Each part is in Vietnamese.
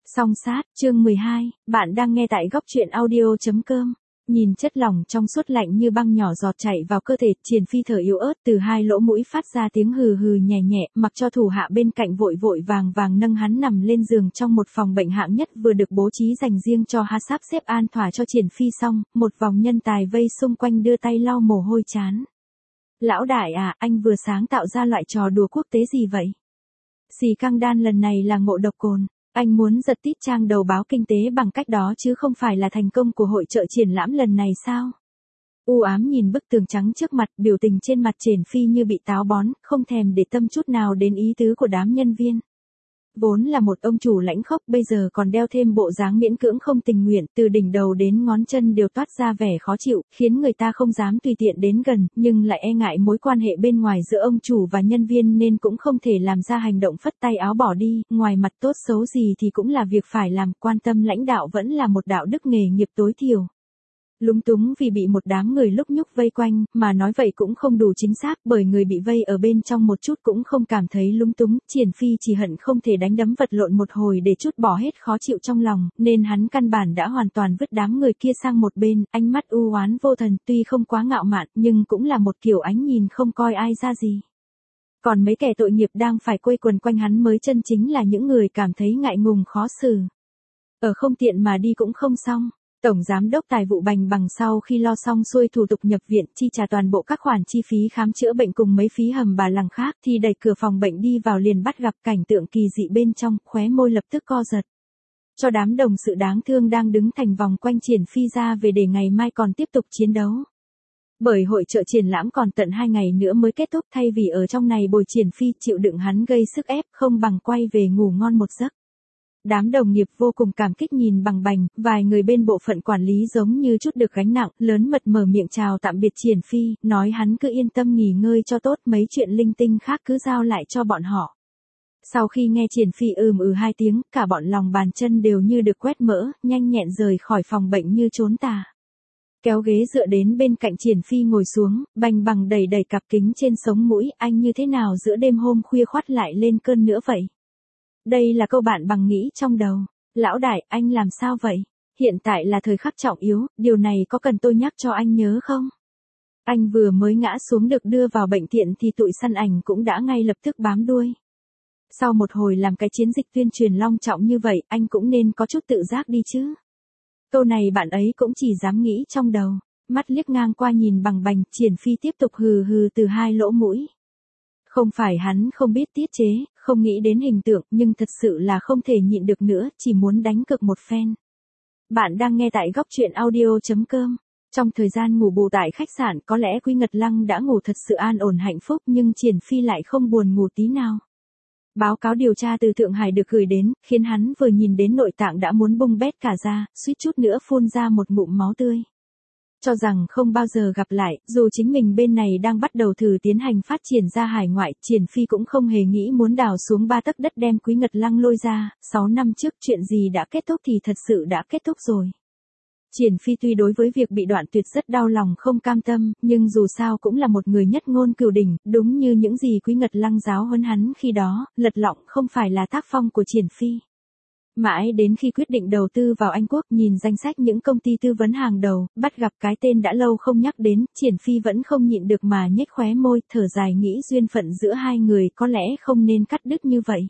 Song sát, chương 12, bạn đang nghe tại góc truyện audio.com. Nhìn chất lỏng trong suốt lạnh như băng nhỏ giọt chảy vào cơ thể, Triển Phi thở yếu ớt từ hai lỗ mũi phát ra tiếng hừ hừ nhẹ nhẹ, mặc cho thủ hạ bên cạnh vội vội vàng vàng nâng hắn nằm lên giường trong một phòng bệnh hạng nhất vừa được bố trí dành riêng cho hắn, sắp xếp an thỏa cho Triển Phi xong, một vòng nhân tài vây xung quanh đưa tay lau mồ hôi chán. Lão đại à, anh vừa sáng tạo ra loại trò đùa quốc tế gì vậy? Xì căng đan lần này là ngộ độc cồn. Anh muốn giật tít trang đầu báo kinh tế bằng cách đó chứ không phải là thành công của hội chợ triển lãm lần này sao? U ám nhìn bức tường trắng trước mặt, biểu tình trên mặt Triển Phi như bị táo bón, không thèm để tâm chút nào đến ý tứ của đám nhân viên. Vốn là một ông chủ lãnh khốc, bây giờ còn đeo thêm bộ dáng miễn cưỡng không tình nguyện, từ đỉnh đầu đến ngón chân đều toát ra vẻ khó chịu, khiến người ta không dám tùy tiện đến gần, nhưng lại e ngại mối quan hệ bên ngoài giữa ông chủ và nhân viên nên cũng không thể làm ra hành động phất tay áo bỏ đi, ngoài mặt tốt xấu gì thì cũng là việc phải làm, quan tâm lãnh đạo vẫn là một đạo đức nghề nghiệp tối thiểu. Lúng túng vì bị một đám người lúc nhúc vây quanh, mà nói vậy cũng không đủ chính xác, bởi người bị vây ở bên trong một chút cũng không cảm thấy lúng túng, Triển Phi chỉ hận không thể đánh đấm vật lộn một hồi để trút bỏ hết khó chịu trong lòng, nên hắn căn bản đã hoàn toàn vứt đám người kia sang một bên, ánh mắt u oán vô thần, tuy không quá ngạo mạn, nhưng cũng là một kiểu ánh nhìn không coi ai ra gì. Còn mấy kẻ tội nghiệp đang phải quây quần quanh hắn mới chân chính là những người cảm thấy ngại ngùng khó xử. Ở không tiện mà đi cũng không xong. Tổng giám đốc tài vụ Bành Bằng sau khi lo xong xuôi thủ tục nhập viện, chi trả toàn bộ các khoản chi phí khám chữa bệnh cùng mấy phí hầm bà lằng khác thì đẩy cửa phòng bệnh đi vào liền bắt gặp cảnh tượng kỳ dị bên trong, khóe môi lập tức co giật. Cho đám đồng sự đáng thương đang đứng thành vòng quanh Triển Phi ra về để ngày mai còn tiếp tục chiến đấu. Bởi hội chợ triển lãm còn tận 2 ngày nữa mới kết thúc, thay vì ở trong này bồi Triển Phi chịu đựng hắn gây sức ép, không bằng quay về ngủ ngon một giấc. Đám đồng nghiệp vô cùng cảm kích nhìn Bằng Bành, vài người bên bộ phận quản lý giống như chút được gánh nặng, lớn mật mở miệng chào tạm biệt Triển Phi, nói hắn cứ yên tâm nghỉ ngơi cho tốt, mấy chuyện linh tinh khác cứ giao lại cho bọn họ. Sau khi nghe Triển Phi hai tiếng, cả bọn lòng bàn chân đều như được quét mỡ, nhanh nhẹn rời khỏi phòng bệnh như trốn tà. Kéo ghế dựa đến bên cạnh Triển Phi ngồi xuống, Bành Bằng đẩy đẩy cặp kính trên sống mũi, anh như thế nào giữa đêm hôm khuya khoắt lại lên cơn nữa vậy? Đây là câu bạn Bằng nghĩ trong đầu. Lão đại, anh làm sao vậy? Hiện tại là thời khắc trọng yếu, điều này có cần tôi nhắc cho anh nhớ không? Anh vừa mới ngã xuống được đưa vào bệnh viện thì tụi săn ảnh cũng đã ngay lập tức bám đuôi. Sau một hồi làm cái chiến dịch tuyên truyền long trọng như vậy, anh cũng nên có chút tự giác đi chứ. Câu này bạn ấy cũng chỉ dám nghĩ trong đầu. Mắt liếc ngang qua nhìn Bằng Bành, Triển Phi tiếp tục hừ hừ từ hai lỗ mũi. Không phải hắn không biết tiết chế, không nghĩ đến hình tượng, nhưng thật sự là không thể nhịn được nữa, chỉ muốn đánh cược một phen. Bạn đang nghe tại góc truyện audio.com. Trong thời gian ngủ bù tại khách sạn, có lẽ Quý Ngật Lăng đã ngủ thật sự an ổn hạnh phúc, nhưng Triển Phi lại không buồn ngủ tí nào. Báo cáo điều tra từ Thượng Hải được gửi đến, khiến hắn vừa nhìn đến nội tạng đã muốn bung bét cả ra, suýt chút nữa phun ra một ngụm máu tươi. Cho rằng không bao giờ gặp lại, dù chính mình bên này đang bắt đầu thử tiến hành phát triển ra hải ngoại, Triển Phi cũng không hề nghĩ muốn đào xuống 3 tấc đất đem Quý Ngật Lăng lôi ra, 6 năm trước chuyện gì đã kết thúc thì thật sự đã kết thúc rồi. Triển Phi tuy đối với việc bị đoạn tuyệt rất đau lòng không cam tâm, nhưng dù sao cũng là một người nhất ngôn cửu đỉnh, đúng như những gì Quý Ngật Lăng giáo huấn hắn khi đó, lật lọng không phải là tác phong của Triển Phi. Mãi đến khi quyết định đầu tư vào Anh Quốc, nhìn danh sách những công ty tư vấn hàng đầu, bắt gặp cái tên đã lâu không nhắc đến, Triển Phi vẫn không nhịn được mà nhếch khóe môi, thở dài nghĩ duyên phận giữa hai người có lẽ không nên cắt đứt như vậy.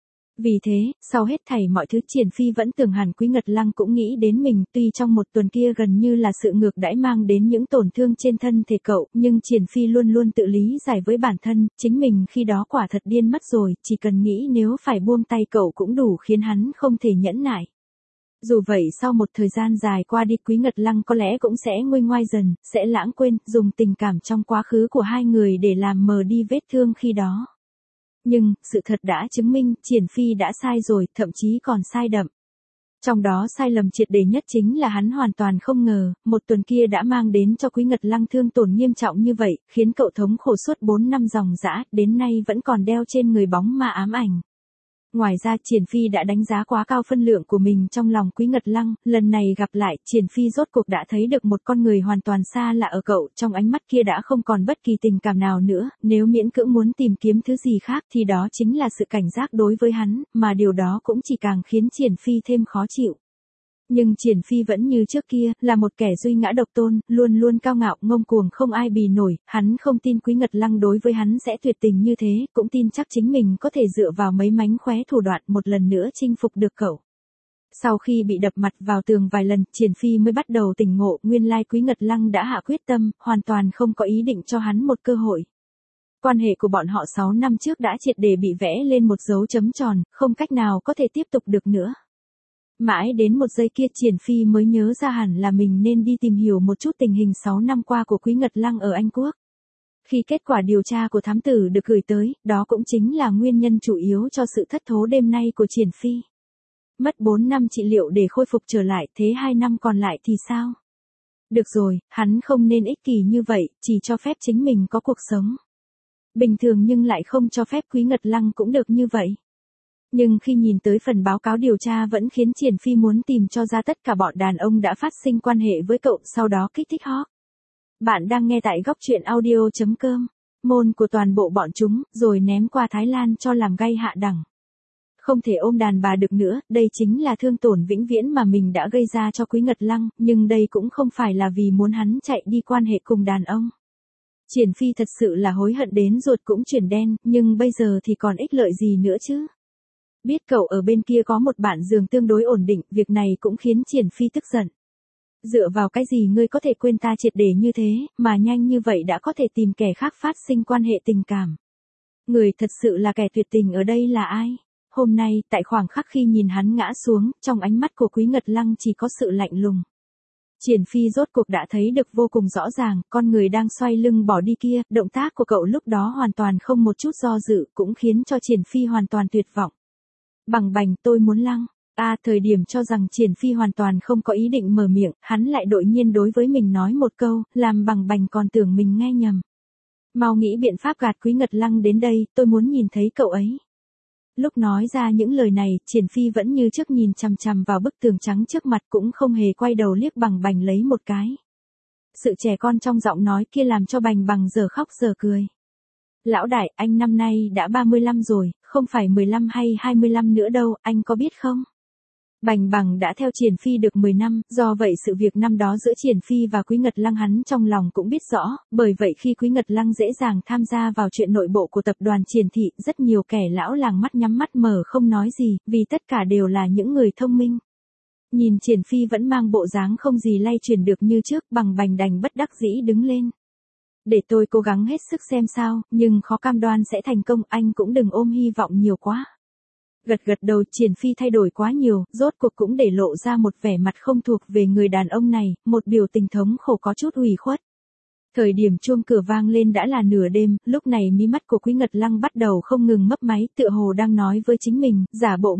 Vì thế, sau hết thảy mọi thứ Triển Phi vẫn tưởng hẳn Quý Ngật Lăng cũng nghĩ đến mình, tuy trong một tuần kia gần như là sự ngược đãi mang đến những tổn thương trên thân thể cậu, nhưng Triển Phi luôn luôn tự lý giải với bản thân, chính mình khi đó quả thật điên mất rồi, chỉ cần nghĩ nếu phải buông tay cậu cũng đủ khiến hắn không thể nhẫn nại. Dù vậy sau một thời gian dài qua đi Quý Ngật Lăng có lẽ cũng sẽ nguôi ngoai dần, sẽ lãng quên, dùng tình cảm trong quá khứ của hai người để làm mờ đi vết thương khi đó. Nhưng, sự thật đã chứng minh, Triển Phi đã sai rồi, thậm chí còn sai đậm. Trong đó sai lầm triệt để nhất chính là hắn hoàn toàn không ngờ, một tuần kia đã mang đến cho Quý Ngật Lăng thương tổn nghiêm trọng như vậy, khiến cậu thống khổ suốt 4 năm dòng dã, đến nay vẫn còn đeo trên người bóng ma ám ảnh. Ngoài ra Triển Phi đã đánh giá quá cao phân lượng của mình trong lòng Quý Ngật Lăng, lần này gặp lại, Triển Phi rốt cuộc đã thấy được một con người hoàn toàn xa lạ ở cậu, trong ánh mắt kia đã không còn bất kỳ tình cảm nào nữa, nếu miễn cưỡng muốn tìm kiếm thứ gì khác thì đó chính là sự cảnh giác đối với hắn, mà điều đó cũng chỉ càng khiến Triển Phi thêm khó chịu. Nhưng Triển Phi vẫn như trước kia, là một kẻ duy ngã độc tôn, luôn luôn cao ngạo, ngông cuồng không ai bì nổi, hắn không tin Quý Ngật Lăng đối với hắn sẽ tuyệt tình như thế, cũng tin chắc chính mình có thể dựa vào mấy mánh khóe thủ đoạn một lần nữa chinh phục được cậu. Sau khi bị đập mặt vào tường vài lần, Triển Phi mới bắt đầu tỉnh ngộ, nguyên lai Quý Ngật Lăng đã hạ quyết tâm, hoàn toàn không có ý định cho hắn một cơ hội. Quan hệ của bọn họ 6 năm trước đã triệt để bị vẽ lên một dấu chấm tròn, không cách nào có thể tiếp tục được nữa. Mãi đến một giây kia Triển Phi mới nhớ ra hẳn là mình nên đi tìm hiểu một chút tình hình 6 năm qua của Quý Ngật Lăng ở Anh Quốc. Khi kết quả điều tra của thám tử được gửi tới, đó cũng chính là nguyên nhân chủ yếu cho sự thất thố đêm nay của Triển Phi. Mất 4 năm trị liệu để khôi phục trở lại, thế 2 năm còn lại thì sao? Được rồi, hắn không nên ích kỷ như vậy, chỉ cho phép chính mình có cuộc sống bình thường nhưng lại không cho phép Quý Ngật Lăng cũng được như vậy. Nhưng khi nhìn tới phần báo cáo điều tra vẫn khiến Triển Phi muốn tìm cho ra tất cả bọn đàn ông đã phát sinh quan hệ với cậu, sau đó kích thích họ. Bạn đang nghe tại góc truyện audio.com, môn của toàn bộ bọn chúng, rồi ném qua Thái Lan cho làm gay hạ đẳng. Không thể ôm đàn bà được nữa, đây chính là thương tổn vĩnh viễn mà mình đã gây ra cho Quý Ngật Lăng, nhưng đây cũng không phải là vì muốn hắn chạy đi quan hệ cùng đàn ông. Triển Phi thật sự là hối hận đến ruột cũng chuyển đen, nhưng bây giờ thì còn ích lợi gì nữa chứ? Biết cậu ở bên kia có một bạn giường tương đối ổn định, việc này cũng khiến Triển Phi tức giận. Dựa vào cái gì ngươi có thể quên ta triệt để như thế, mà nhanh như vậy đã có thể tìm kẻ khác phát sinh quan hệ tình cảm. Người thật sự là kẻ tuyệt tình ở đây là ai? Hôm nay, tại khoảng khắc khi nhìn hắn ngã xuống, trong ánh mắt của Quý Ngật Lăng chỉ có sự lạnh lùng. Triển Phi rốt cuộc đã thấy được vô cùng rõ ràng, con người đang xoay lưng bỏ đi kia, động tác của cậu lúc đó hoàn toàn không một chút do dự, cũng khiến cho Triển Phi hoàn toàn tuyệt vọng. Bằng bành, tôi muốn lăng. Thời điểm cho rằng Triển Phi hoàn toàn không có ý định mở miệng, hắn lại đột nhiên đối với mình nói một câu, làm bằng bành còn tưởng mình nghe nhầm. Mau nghĩ biện pháp gạt Quý Ngật Lăng đến đây, tôi muốn nhìn thấy cậu ấy. Lúc nói ra những lời này, Triển Phi vẫn như trước nhìn chằm chằm vào bức tường trắng trước mặt, cũng không hề quay đầu liếc bằng bành lấy một cái. Sự trẻ con trong giọng nói kia làm cho bành bằng giờ khóc giờ cười. Lão đại, anh năm nay đã 35 rồi, không phải 15 hay 25 nữa đâu, anh có biết không? Bành bằng đã theo Triển Phi được 10 năm, do vậy sự việc năm đó giữa Triển Phi và Quý Ngật Lăng hắn trong lòng cũng biết rõ, bởi vậy khi Quý Ngật Lăng dễ dàng tham gia vào chuyện nội bộ của tập đoàn Triển Thị, rất nhiều kẻ lão làng mắt nhắm mắt mở không nói gì, vì tất cả đều là những người thông minh. Nhìn Triển Phi vẫn mang bộ dáng không gì lay chuyển được như trước, bằng bành đành bất đắc dĩ đứng lên. Để tôi cố gắng hết sức xem sao, nhưng khó cam đoan sẽ thành công, anh cũng đừng ôm hy vọng nhiều quá. Gật gật đầu, Triển Phi thay đổi quá nhiều, rốt cuộc cũng để lộ ra một vẻ mặt không thuộc về người đàn ông này, một biểu tình thống khổ có chút ủy khuất. Thời điểm chuông cửa vang lên đã là nửa đêm, lúc này mí mắt của Quý Ngật Lăng bắt đầu không ngừng mấp máy, tựa hồ đang nói với chính mình, giả bộ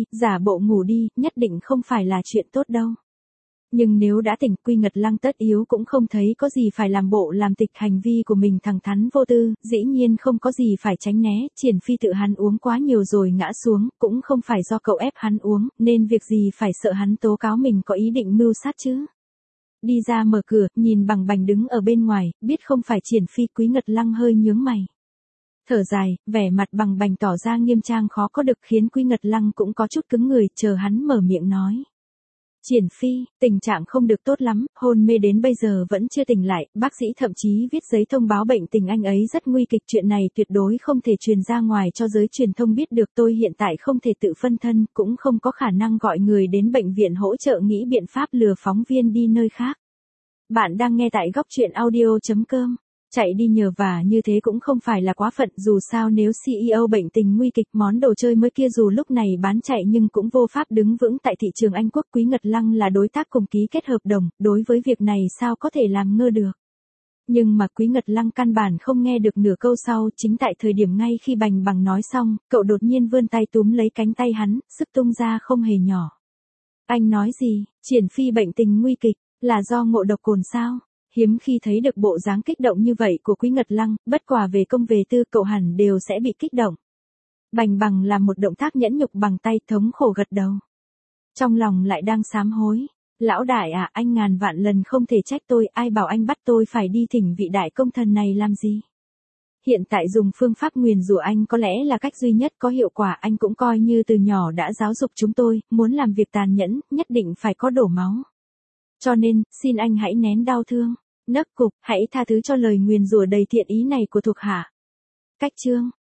ngủ đi, nhất định không phải là chuyện tốt đâu. Nhưng nếu đã tỉnh, Quý Ngật Lăng tất yếu cũng không thấy có gì phải làm bộ làm tịch, hành vi của mình thẳng thắn vô tư, dĩ nhiên không có gì phải tránh né, Triển Phi tự hắn uống quá nhiều rồi ngã xuống, cũng không phải do cậu ép hắn uống, nên việc gì phải sợ hắn tố cáo mình có ý định mưu sát chứ. Đi ra mở cửa, nhìn bằng bành đứng ở bên ngoài, biết không phải Triển Phi, Quý Ngật Lăng hơi nhướng mày. Thở dài, vẻ mặt bằng bành tỏ ra nghiêm trang khó có được, khiến Quý Ngật Lăng cũng có chút cứng người, chờ hắn mở miệng nói. Triển Phi, tình trạng không được tốt lắm, hôn mê đến bây giờ vẫn chưa tỉnh lại, bác sĩ thậm chí viết giấy thông báo bệnh tình anh ấy rất nguy kịch, chuyện này tuyệt đối không thể truyền ra ngoài cho giới truyền thông biết được, tôi hiện tại không thể tự phân thân, cũng không có khả năng gọi người đến bệnh viện hỗ trợ nghĩ biện pháp lừa phóng viên đi nơi khác. Bạn đang nghe tại góc truyện audio.com. Chạy đi nhờ vả như thế cũng không phải là quá phận, dù sao nếu CEO bệnh tình nguy kịch, món đồ chơi mới kia dù lúc này bán chạy nhưng cũng vô pháp đứng vững tại thị trường Anh Quốc. Quý Ngật Lăng là đối tác cùng ký kết hợp đồng, đối với việc này sao có thể làm ngơ được. Nhưng mà Quý Ngật Lăng căn bản không nghe được nửa câu sau, chính tại thời điểm ngay khi bành bằng nói xong, cậu đột nhiên vươn tay túm lấy cánh tay hắn, sức tung ra không hề nhỏ. Anh nói gì, Triển Phi bệnh tình nguy kịch, là do ngộ độc cồn sao? Hiếm khi thấy được bộ dáng kích động như vậy của Quý Ngật Lăng, bất quả về công về tư cậu hẳn đều sẽ bị kích động. Bành bằng là một động tác nhẫn nhục bằng tay, thống khổ gật đầu. Trong lòng lại đang sám hối. Lão đại à, anh ngàn vạn lần không thể trách tôi, ai bảo anh bắt tôi phải đi thỉnh vị đại công thần này làm gì. Hiện tại dùng phương pháp nguyền rủa anh có lẽ là cách duy nhất có hiệu quả, anh cũng coi như từ nhỏ đã giáo dục chúng tôi, muốn làm việc tàn nhẫn, nhất định phải có đổ máu. Cho nên, xin anh hãy nén đau thương, nấc cục, hãy tha thứ cho lời nguyền rủa đầy thiện ý này của thuộc hạ. Cách chương